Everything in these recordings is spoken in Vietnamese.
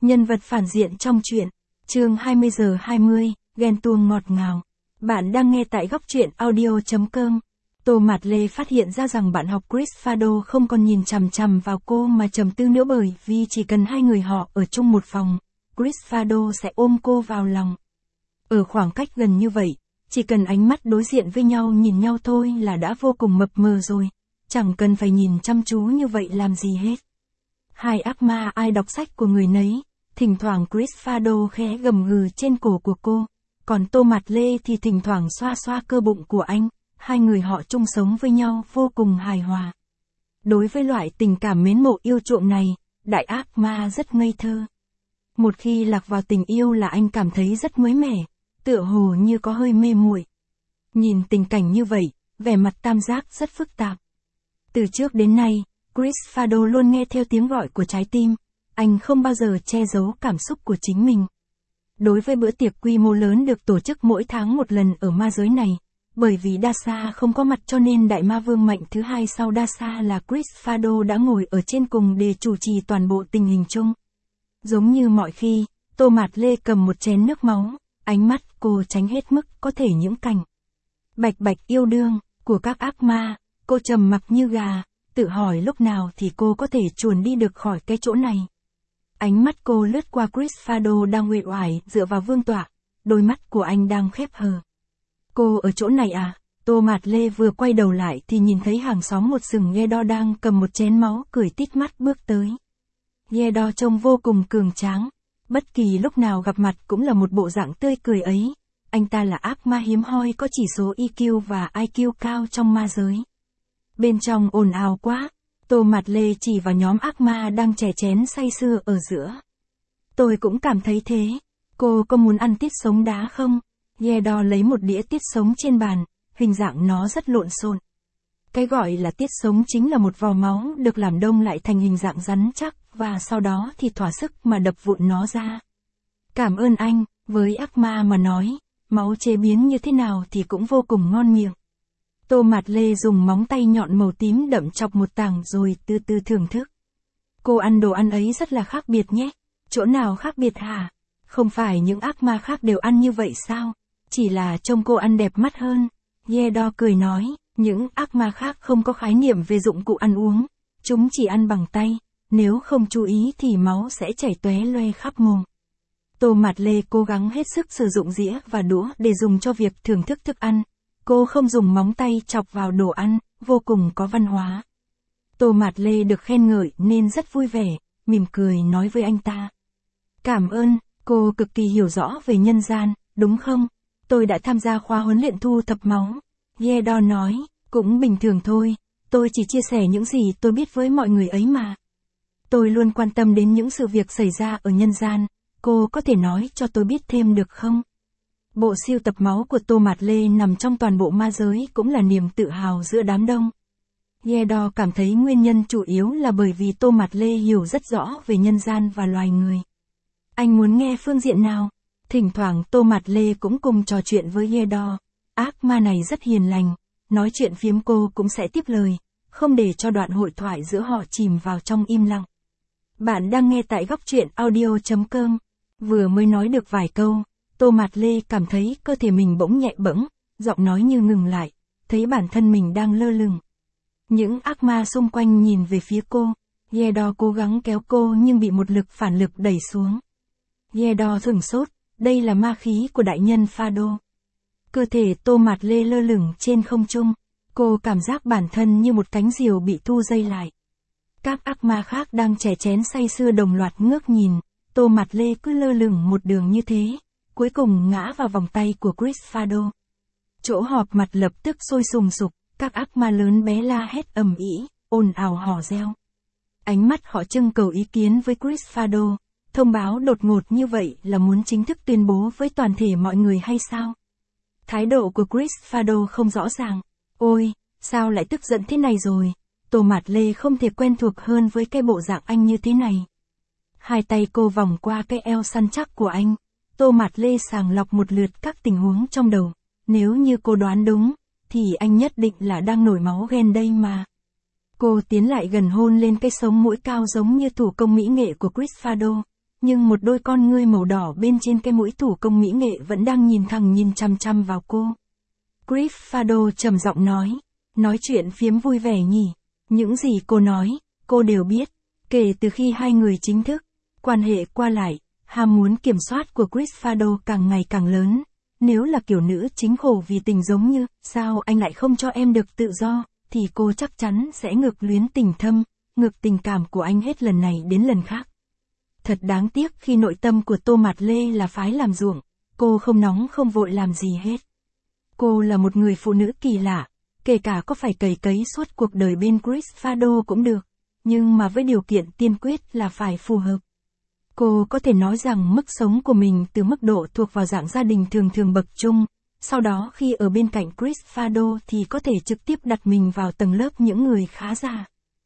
Nhân vật phản diện trong truyện. Chương 20:20, ghen tuông ngọt ngào. Bạn đang nghe tại góc truyện audio.com. Tô Mạt Lê phát hiện ra rằng bạn học Chris Fado không còn nhìn chằm chằm vào cô mà trầm tư nữa, bởi vì chỉ cần hai người họ ở chung một phòng, Chris Fado sẽ ôm cô vào lòng. Ở khoảng cách gần như vậy, chỉ cần ánh mắt đối diện với nhau nhìn nhau thôi là đã vô cùng mập mờ rồi, chẳng cần phải nhìn chăm chú như vậy làm gì hết. Hai ác ma ai đọc sách của người nấy, thỉnh thoảng Chris Fado khẽ gầm gừ trên cổ của cô, còn Tô Mạt Lê thì thỉnh thoảng xoa xoa cơ bụng của anh, hai người họ chung sống với nhau vô cùng hài hòa. Đối với loại tình cảm mến mộ yêu chuộng này, đại ác ma rất ngây thơ. Một khi lạc vào tình yêu là anh cảm thấy rất mới mẻ, tựa hồ như có hơi mê muội. Nhìn tình cảnh như vậy, vẻ mặt tam giác rất phức tạp. Từ trước đến nay, Chris Fado luôn nghe theo tiếng gọi của trái tim, anh không bao giờ che giấu cảm xúc của chính mình. Đối với bữa tiệc quy mô lớn được tổ chức mỗi tháng một lần ở ma giới này, bởi vì Dasha không có mặt cho nên đại ma vương mạnh thứ hai sau Dasha là Chris Fado đã ngồi ở trên cùng để chủ trì toàn bộ tình hình chung. Giống như mọi khi, Tô Mạt Lê cầm một chén nước máu, ánh mắt cô tránh hết mức có thể những cảnh bạch bạch yêu đương của các ác ma, cô trầm mặc như gà, tự hỏi lúc nào thì cô có thể chuồn đi được khỏi cái chỗ này. Ánh mắt cô lướt qua Chris Fado đang uể oải dựa vào vương tọa, đôi mắt của anh đang khép hờ. Cô ở chỗ này à? Tô Mạt Lê vừa quay đầu lại thì nhìn thấy hàng xóm một sừng Ghe-đo đang cầm một chén máu cười tít mắt bước tới. Ghe-đo trông vô cùng cường tráng, bất kỳ lúc nào gặp mặt cũng là một bộ dạng tươi cười ấy. Anh ta là ác ma hiếm hoi có chỉ số EQ và IQ cao trong ma giới. Bên trong ồn ào quá, Tô Mạt Lê chỉ vào nhóm ác ma đang chè chén say sưa ở giữa. Tôi cũng cảm thấy thế, cô có muốn ăn tiết sống đá không? Ghe-đo lấy một đĩa tiết sống trên bàn, hình dạng nó rất lộn xộn. Cái gọi là tiết sống chính là một vò máu được làm đông lại thành hình dạng rắn chắc, và sau đó thì thỏa sức mà đập vụn nó ra. Cảm ơn anh, với ác ma mà nói, máu chế biến như thế nào thì cũng vô cùng ngon miệng. Tô Mạt Lê dùng móng tay nhọn màu tím đậm chọc một tảng rồi từ từ thưởng thức. Cô ăn đồ ăn ấy rất là khác biệt nhé. Chỗ nào khác biệt hả? Không phải những ác ma khác đều ăn như vậy sao? Chỉ là trông cô ăn đẹp mắt hơn. Ghe-đo cười nói, những ác ma khác không có khái niệm về dụng cụ ăn uống. Chúng chỉ ăn bằng tay, nếu không chú ý thì máu sẽ chảy tóe loe khắp mồm. Tô Mạt Lê cố gắng hết sức sử dụng dĩa và đũa để dùng cho việc thưởng thức thức ăn. Cô không dùng móng tay chọc vào đồ ăn, vô cùng có văn hóa. Tô Mạt Lê được khen ngợi nên rất vui vẻ, mỉm cười nói với anh ta. Cảm ơn, cô cực kỳ hiểu rõ về nhân gian, đúng không? Tôi đã tham gia khóa huấn luyện thu thập máu. Ghe-đo nói, cũng bình thường thôi, tôi chỉ chia sẻ những gì tôi biết với mọi người ấy mà. Tôi luôn quan tâm đến những sự việc xảy ra ở nhân gian, cô có thể nói cho tôi biết thêm được không? Bộ sưu tập máu của Tô Mạt Lê nằm trong toàn bộ ma giới cũng là niềm tự hào giữa đám đông. Ghe-đo cảm thấy nguyên nhân chủ yếu là bởi vì Tô Mạt Lê hiểu rất rõ về nhân gian và loài người. Anh muốn nghe phương diện nào? Thỉnh thoảng Tô Mạt Lê cũng cùng trò chuyện với Ghe-đo. Ác ma này rất hiền lành, nói chuyện phiếm cô cũng sẽ tiếp lời, không để cho đoạn hội thoại giữa họ chìm vào trong im lặng. Bạn đang nghe tại góc truyện audio.com. Vừa mới nói được vài câu, Tô Mạt Lê cảm thấy cơ thể mình bỗng nhẹ bẫng, giọng nói như ngừng lại, thấy bản thân mình đang lơ lửng. Những ác ma xung quanh nhìn về phía cô, Ghe-đo cố gắng kéo cô nhưng bị một lực phản lực đẩy xuống. Ghe-đo sửng sốt, đây là ma khí của đại nhân Fado. Cơ thể Tô Mạt Lê lơ lửng trên không trung, cô cảm giác bản thân như một cánh diều bị thu dây lại. Các ác ma khác đang chè chén say sưa đồng loạt ngước nhìn, Tô Mạt Lê cứ lơ lửng một đường như thế, cuối cùng ngã vào vòng tay của Chris Fado. Chỗ họp mặt lập tức sôi sùng sục, các ác ma lớn bé la hét ầm ĩ, ồn ào hò reo. Ánh mắt họ trưng cầu ý kiến với Chris Fado, thông báo đột ngột như vậy là muốn chính thức tuyên bố với toàn thể mọi người hay sao? Thái độ của Chris Fado không rõ ràng. Ôi, sao lại tức giận thế này rồi? Tô Mạt Lê không thể quen thuộc hơn với cái bộ dạng anh như thế này. Hai tay cô vòng qua cái eo săn chắc của anh. Tô Mạt Lê sàng lọc một lượt các tình huống trong đầu. Nếu như cô đoán đúng, thì anh nhất định là đang nổi máu ghen đây mà. Cô tiến lại gần hôn lên cái sống mũi cao giống như thủ công mỹ nghệ của Chris Fado. nhưng một đôi con ngươi màu đỏ bên trên cái mũi thủ công mỹ nghệ vẫn đang nhìn chăm chăm vào cô. Chris Fado trầm giọng nói chuyện phiếm vui vẻ nhỉ. Những gì cô nói, cô đều biết. Kể từ khi hai người chính thức quan hệ qua lại, ham muốn kiểm soát của Chris Fado càng ngày càng lớn. Nếu là kiểu nữ chính khổ vì tình giống như, sao anh lại không cho em được tự do, thì cô chắc chắn sẽ ngược luyến tình thâm, ngược tình cảm của anh hết lần này đến lần khác. Thật đáng tiếc khi nội tâm của Tô Mạt Lê là phái làm ruộng, cô không nóng không vội làm gì hết. Cô là một người phụ nữ kỳ lạ, kể cả có phải cày cấy suốt cuộc đời bên Chris Fado cũng được, nhưng mà với điều kiện tiên quyết là phải phù hợp. Cô có thể nói rằng mức sống của mình từ mức độ thuộc vào dạng gia đình thường thường bậc trung, sau đó khi ở bên cạnh Chris Fado thì có thể trực tiếp đặt mình vào tầng lớp những người khá giả.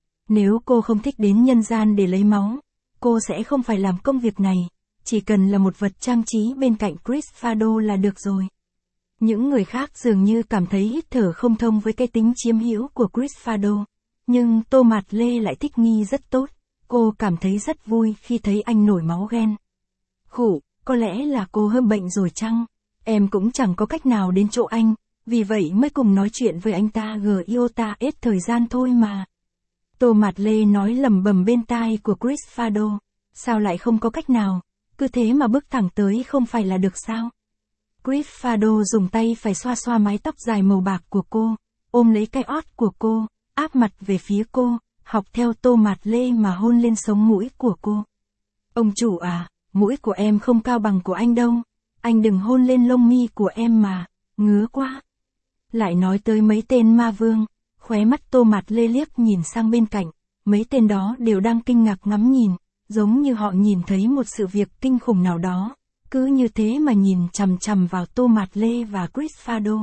Nếu cô không thích đến nhân gian để lấy máu, cô sẽ không phải làm công việc này, chỉ cần là một vật trang trí bên cạnh Chris Fado là được rồi. Những người khác dường như cảm thấy hít thở không thông với cái tính chiếm hữu của Chris Fado, nhưng Tô Mạt Lê lại thích nghi rất tốt. Cô cảm thấy rất vui khi thấy anh nổi máu ghen. Khủ, có lẽ là cô hơi bệnh rồi chăng? Em cũng chẳng có cách nào đến chỗ anh, vì vậy mới cùng nói chuyện với anh ta iota hết thời gian thôi mà. Tô Mạt Lê nói lẩm bẩm bên tai của Chris Fado. Sao lại không có cách nào? Cứ thế mà bước thẳng tới không phải là được sao? Chris Fado dùng tay phải xoa xoa mái tóc dài màu bạc của cô, ôm lấy cái ót của cô, áp mặt về phía cô, học theo Tô Mạt Lê mà hôn lên sống mũi của cô. Ông chủ à, mũi của em không cao bằng của anh đâu, anh đừng hôn lên lông mi của em mà, ngứa quá. Lại nói tới mấy tên ma vương, khóe mắt Tô Mạt Lê liếc nhìn sang bên cạnh, mấy tên đó đều đang kinh ngạc ngắm nhìn, giống như họ nhìn thấy một sự việc kinh khủng nào đó, cứ như thế mà nhìn chằm chằm vào Tô Mạt Lê và Chris Fado.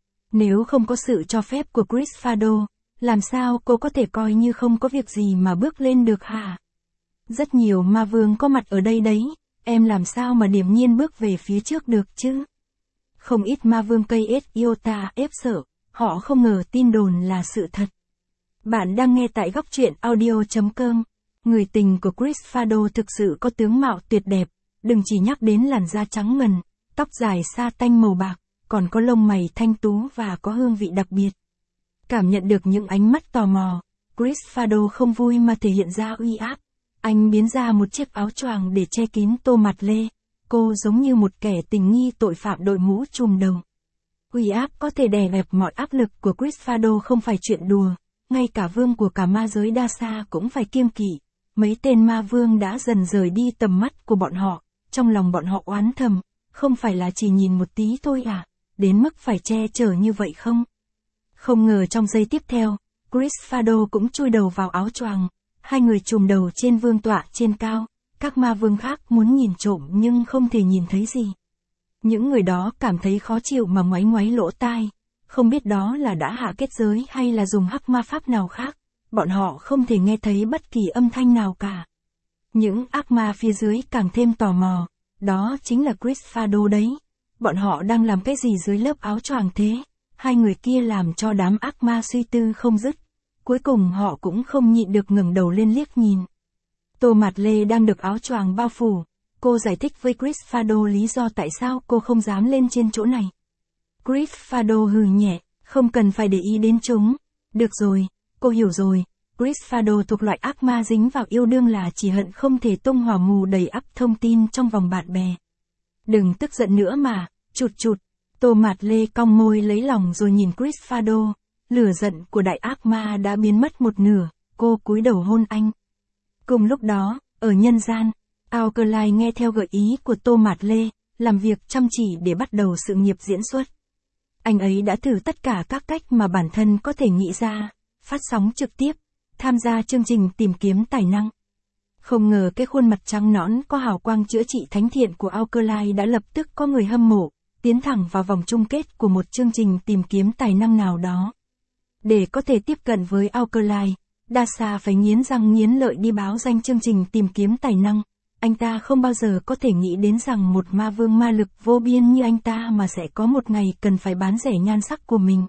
Nếu không có sự cho phép của Chris Fado, làm sao cô có thể coi như không có việc gì mà bước lên được hả? Rất nhiều ma vương có mặt ở đây đấy, em làm sao mà điềm nhiên bước về phía trước được chứ? Không ít ma vương cây iota ép sợ, họ không ngờ tin đồn là sự thật. Bạn đang nghe tại góc truyện audio.com. Người tình của Chris Fado thực sự có tướng mạo tuyệt đẹp, đừng chỉ nhắc đến làn da trắng ngần, tóc dài sa tanh màu bạc, còn có lông mày thanh tú và có hương vị đặc biệt. Cảm nhận được những ánh mắt tò mò, Chris Fado không vui mà thể hiện ra uy áp. Anh biến ra một chiếc áo choàng để che kín Tô Mạt Lê. Cô giống như một kẻ tình nghi tội phạm đội mũ trùm đầu. Uy áp có thể đè bẹp mọi áp lực của Chris Fado không phải chuyện đùa. Ngay cả vương của cả ma giới Đa-sa cũng phải kiêng kỵ. Mấy tên ma vương đã dần rời đi tầm mắt của bọn họ. Trong lòng bọn họ oán thầm, không phải là chỉ nhìn một tí thôi à, đến mức phải che chở như vậy không? Không ngờ trong giây tiếp theo, Chris Fado cũng chui đầu vào áo choàng, hai người chùm đầu trên vương tọa trên cao, các ma vương khác muốn nhìn trộm nhưng không thể nhìn thấy gì. Những người đó cảm thấy khó chịu mà ngoáy ngoáy lỗ tai, không biết đó là đã hạ kết giới hay là dùng hắc ma pháp nào khác, bọn họ không thể nghe thấy bất kỳ âm thanh nào cả. Những ác ma phía dưới càng thêm tò mò, đó chính là Chris Fado đấy, bọn họ đang làm cái gì dưới lớp áo choàng thế? Hai người kia làm cho đám ác ma suy tư không dứt. Cuối cùng họ cũng không nhịn được ngẩng đầu lên liếc nhìn. Tô Mạt Lê đang được áo choàng bao phủ. Cô giải thích với Chris Fado lý do tại sao cô không dám lên trên chỗ này. Chris Fado hừ nhẹ, không cần phải để ý đến chúng. Được rồi, cô hiểu rồi. Chris Fado thuộc loại ác ma dính vào yêu đương là chỉ hận không thể tung hỏa mù đầy ắp thông tin trong vòng bạn bè. Đừng tức giận nữa mà, chụt. Tô Mạt Lê cong môi lấy lòng rồi nhìn Chris Fado. Lửa giận của đại ác ma đã biến mất một nửa, cô cúi đầu hôn anh. Cùng lúc đó, ở nhân gian, Alkaline nghe theo gợi ý của Tô Mạt Lê, làm việc chăm chỉ để bắt đầu sự nghiệp diễn xuất. Anh ấy đã thử tất cả các cách mà bản thân có thể nghĩ ra, phát sóng trực tiếp, tham gia chương trình tìm kiếm tài năng. Không ngờ cái khuôn mặt trắng nõn có hào quang chữa trị thánh thiện của Alkaline đã lập tức có người hâm mộ, tiến thẳng vào vòng chung kết của một chương trình tìm kiếm tài năng nào đó. Để có thể tiếp cận với Alkaline, Đa-sa phải nghiến răng nghiến lợi đi báo danh chương trình tìm kiếm tài năng. Anh ta không bao giờ có thể nghĩ đến rằng một ma vương ma lực vô biên như anh ta mà sẽ có một ngày cần phải bán rẻ nhan sắc của mình.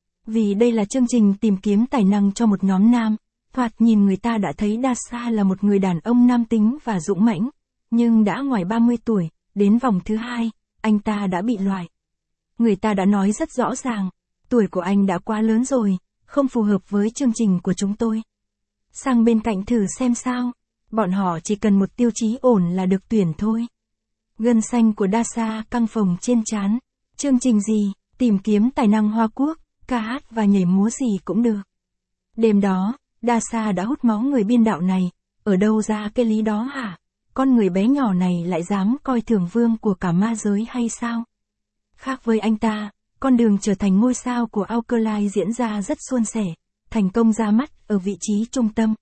Vì đây là chương trình tìm kiếm tài năng cho một nhóm nam, thoạt nhìn người ta đã thấy Đa-sa là một người đàn ông nam tính và dũng mãnh. nhưng đã ngoài 30 tuổi, đến vòng thứ 2, anh ta đã bị loại. Người ta đã nói rất rõ ràng, tuổi của anh đã quá lớn rồi, không phù hợp với chương trình của chúng tôi. Sang bên cạnh thử xem sao, bọn họ chỉ cần một tiêu chí ổn là được tuyển thôi. Gân xanh của Dasha căng phồng trên trán. Chương trình gì, tìm kiếm tài năng Hoa Quốc, ca hát và nhảy múa gì cũng được. Đêm đó, Dasha đã hút máu người biên đạo này, ở đâu ra cái lý đó hả? Con người bé nhỏ này lại dám coi thường vương của cả ma giới hay sao? Khác với anh ta, con đường trở thành ngôi sao của Alkaline diễn ra rất suôn sẻ, thành công ra mắt ở vị trí trung tâm.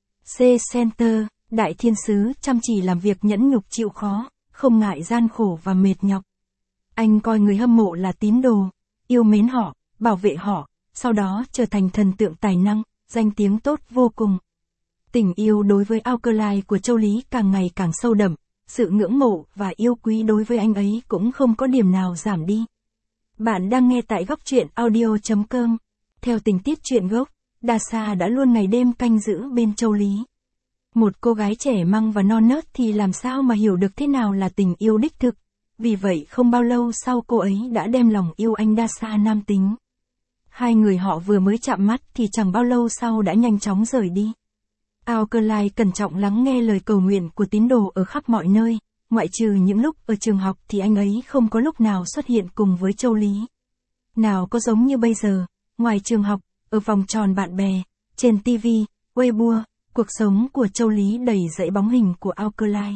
C-Center, đại thiên sứ chăm chỉ làm việc nhẫn nhục chịu khó, không ngại gian khổ và mệt nhọc. Anh coi người hâm mộ là tín đồ, yêu mến họ, bảo vệ họ, sau đó trở thành thần tượng tài năng, danh tiếng tốt vô cùng. Tình yêu đối với Alkaline của Châu Lý càng ngày càng sâu đậm, sự ngưỡng mộ và yêu quý đối với anh ấy cũng không có điểm nào giảm đi. Bạn đang nghe tại góc truyện audio.com. Theo tình tiết truyện gốc, Dasha đã luôn ngày đêm canh giữ bên Châu Lý. Một cô gái trẻ măng và non nớt thì làm sao mà hiểu được thế nào là tình yêu đích thực. Vì vậy không bao lâu sau cô ấy đã đem lòng yêu anh Dasha nam tính. Hai người họ vừa mới chạm mắt thì chẳng bao lâu sau đã nhanh chóng rời đi. Alkaline cẩn trọng lắng nghe lời cầu nguyện của tín đồ ở khắp mọi nơi, ngoại trừ những lúc ở trường học thì anh ấy không có lúc nào xuất hiện cùng với Châu Lý. Nào có giống như bây giờ, ngoài trường học, ở vòng tròn bạn bè, trên TV, Weibo, cuộc sống của Châu Lý đầy dẫy bóng hình của Alkaline.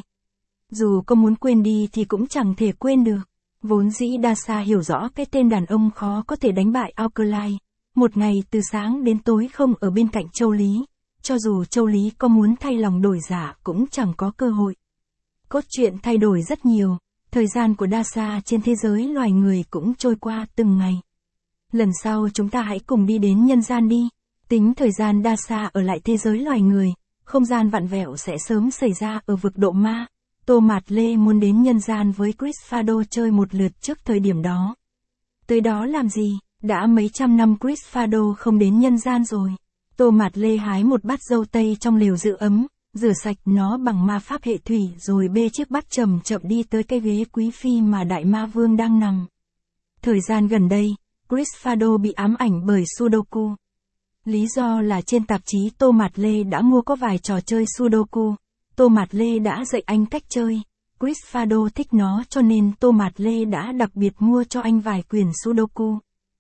Dù có muốn quên đi thì cũng chẳng thể quên được. Vốn dĩ Dasha hiểu rõ cái tên đàn ông khó có thể đánh bại Alkaline. Một ngày từ sáng đến tối không ở bên cạnh Châu Lý. Cho dù Châu Lý có muốn thay lòng đổi dạ cũng chẳng có cơ hội. Cốt truyện thay đổi rất nhiều, thời gian của Dasha trên thế giới loài người cũng trôi qua từng ngày. Lần sau chúng ta hãy cùng đi đến nhân gian đi. Tính thời gian Dasha ở lại thế giới loài người, không gian vặn vẹo sẽ sớm xảy ra ở vực độ ma. Tô Mạt Lê muốn đến nhân gian với Chris Fado chơi một lượt trước thời điểm đó. Tới đó làm gì? Đã mấy trăm năm Chris Fado không đến nhân gian rồi. Tô Mạt Lê hái một bát dâu tây trong lều giữ ấm, rửa sạch nó bằng ma pháp hệ thủy rồi bê chiếc bát chậm chậm đi tới cái ghế quý phi mà đại ma vương đang nằm. Thời gian gần đây, Chris Fado bị ám ảnh bởi Sudoku. Lý do là trên tạp chí Tô Mạt Lê đã mua có vài trò chơi Sudoku. Tô Mạt Lê đã dạy anh cách chơi. Chris Fado thích nó cho nên Tô Mạt Lê đã đặc biệt mua cho anh vài quyển Sudoku.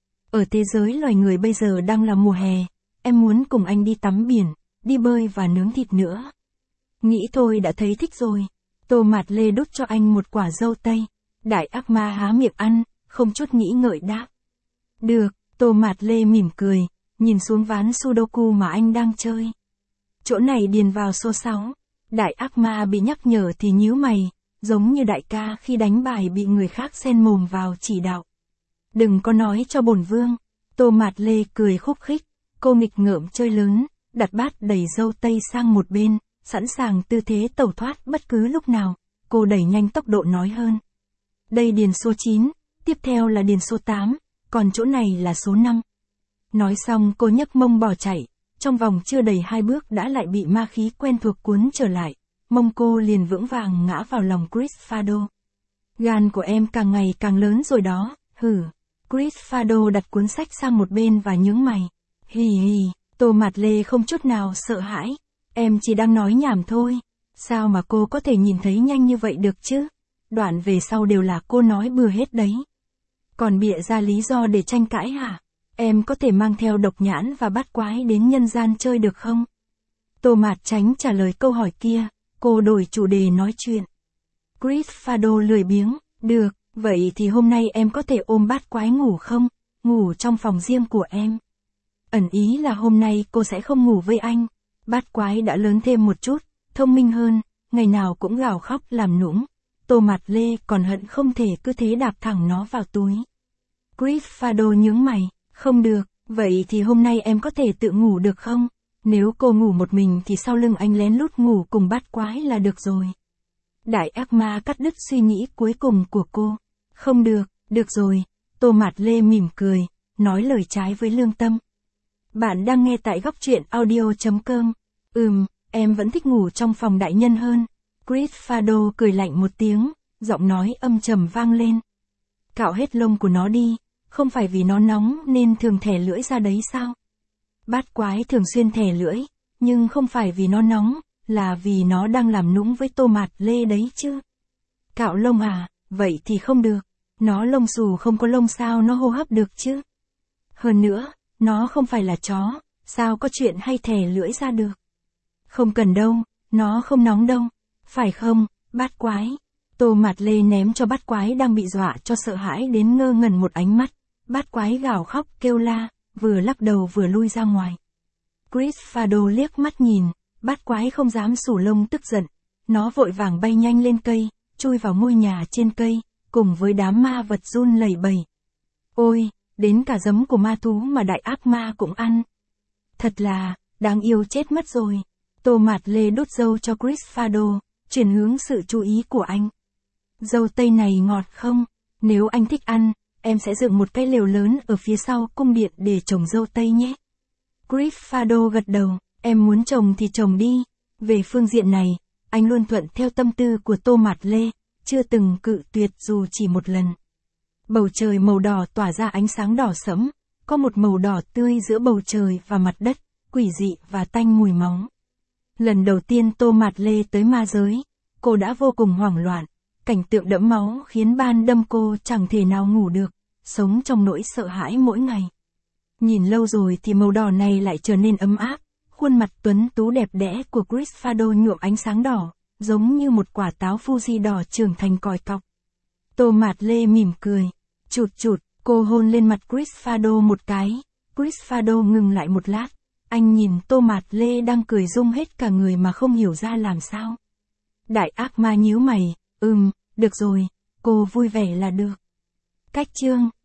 Ở thế giới loài người bây giờ đang là mùa hè, em muốn cùng anh đi tắm biển, đi bơi và nướng thịt nữa. Nghĩ thôi đã thấy thích rồi. Tô Mạt Lê đút cho anh một quả dâu tây. Đại ác ma há miệng ăn, không chút nghĩ ngợi đáp. Được, Tô Mạt Lê mỉm cười, nhìn xuống ván Sudoku mà anh đang chơi. Chỗ này điền vào số 6. Đại ác ma bị nhắc nhở thì nhíu mày, giống như đại ca khi đánh bài bị người khác xen mồm vào chỉ đạo. Đừng có nói cho bổn vương. Tô Mạt Lê cười khúc khích, cô nghịch ngợm chơi lớn, đặt bát đầy dâu tây sang một bên, sẵn sàng tư thế tẩu thoát bất cứ lúc nào. Cô đẩy nhanh tốc độ nói hơn. Đây điền số 9, tiếp theo là điền số 8, còn chỗ này là số 5. Nói xong cô nhấc mông bỏ chạy, trong vòng chưa đầy 2 bước đã lại bị ma khí quen thuộc cuốn trở lại, mông cô liền vững vàng ngã vào lòng Chris Fado. Gan của em càng ngày càng lớn rồi đó, hử. Chris Fado đặt cuốn sách sang một bên và nhướng mày. Hì hì, Tô Mạt Lê không chút nào sợ hãi. Em chỉ đang nói nhảm thôi. Sao mà cô có thể nhìn thấy nhanh như vậy được chứ? Đoạn về sau đều là cô nói bừa hết đấy. Còn bịa ra lý do để tranh cãi hả? Em có thể mang theo độc nhãn và bát quái đến nhân gian chơi được không? Tô Mạt tránh trả lời câu hỏi kia, cô đổi chủ đề nói chuyện. Chris Fado lười biếng, được, vậy thì hôm nay em có thể ôm bát quái ngủ không? Ngủ trong phòng riêng của em. Ẩn ý là hôm nay cô sẽ không ngủ với anh. Bát quái đã lớn thêm một chút, thông minh hơn, ngày nào cũng gào khóc làm nũng. Tô Mạt Lê còn hận không thể cứ thế đạp thẳng nó vào túi. Chris Fado nhướng mày, không được, vậy thì hôm nay em có thể tự ngủ được không? Nếu cô ngủ một mình thì sau lưng anh lén lút ngủ cùng bát quái là được rồi. Đại ác ma cắt đứt suy nghĩ cuối cùng của cô. Không được, được rồi. Tô Mạt Lê mỉm cười, nói lời trái với lương tâm. Bạn đang nghe tại góc truyện audio.com. Em vẫn thích ngủ trong phòng đại nhân hơn. Chris Fado cười lạnh một tiếng, giọng nói âm trầm vang lên. Cạo hết lông của nó đi, không phải vì nó nóng nên thường thè lưỡi ra đấy sao? Bát quái thường xuyên thè lưỡi, nhưng không phải vì nó nóng, là vì nó đang làm nũng với Tô Mạt Lê đấy chứ. Cạo lông à, vậy thì không được. Nó lông xù không có lông sao nó hô hấp được chứ. Hơn nữa, nó không phải là chó, sao có chuyện hay thè lưỡi ra được. Không cần đâu, nó không nóng đâu. Phải không, bát quái? Tô Mạt Lê ném cho bát quái đang bị dọa cho sợ hãi đến ngơ ngẩn một ánh mắt. Bát quái gào khóc kêu la, vừa lắc đầu vừa lui ra ngoài. Chris Fado liếc mắt nhìn, bát quái không dám xù lông tức giận. Nó vội vàng bay nhanh lên cây, chui vào ngôi nhà trên cây, cùng với đám ma vật run lẩy bẩy. Ôi, đến cả giấm của ma thú mà đại ác ma cũng ăn. Thật là, đáng yêu chết mất rồi. Tô Mạt Lê đút dâu cho Chris Fado, chuyển hướng sự chú ý của anh. Dâu tây này ngọt không? Nếu anh thích ăn, em sẽ dựng một cái lều lớn ở phía sau cung điện để trồng dâu tây nhé. Chris Fado gật đầu, em muốn trồng thì trồng đi. Về phương diện này, anh luôn thuận theo tâm tư của Tô Mạt Lê, chưa từng cự tuyệt dù chỉ một lần. Bầu trời màu đỏ tỏa ra ánh sáng đỏ sẫm, có một màu đỏ tươi giữa bầu trời và mặt đất, quỷ dị và tanh mùi máu. Lần đầu tiên Tô Mạt Lê tới ma giới, cô đã vô cùng hoảng loạn, cảnh tượng đẫm máu khiến ban đêm cô chẳng thể nào ngủ được, sống trong nỗi sợ hãi mỗi ngày. Nhìn lâu rồi thì màu đỏ này lại trở nên ấm áp, khuôn mặt tuấn tú đẹp đẽ của Chris Fado nhuộm ánh sáng đỏ, giống như một quả táo Fuji đỏ trưởng thành còi cọc. Tô Mạt Lê mỉm cười, chụt chụt, cô hôn lên mặt Chris Fado một cái. Chris Fado ngừng lại một lát, anh nhìn Tô Mạt Lê đang cười rung hết cả người mà không hiểu ra làm sao. Đại ác ma nhíu mày, được rồi, cô vui vẻ là được. Cách chương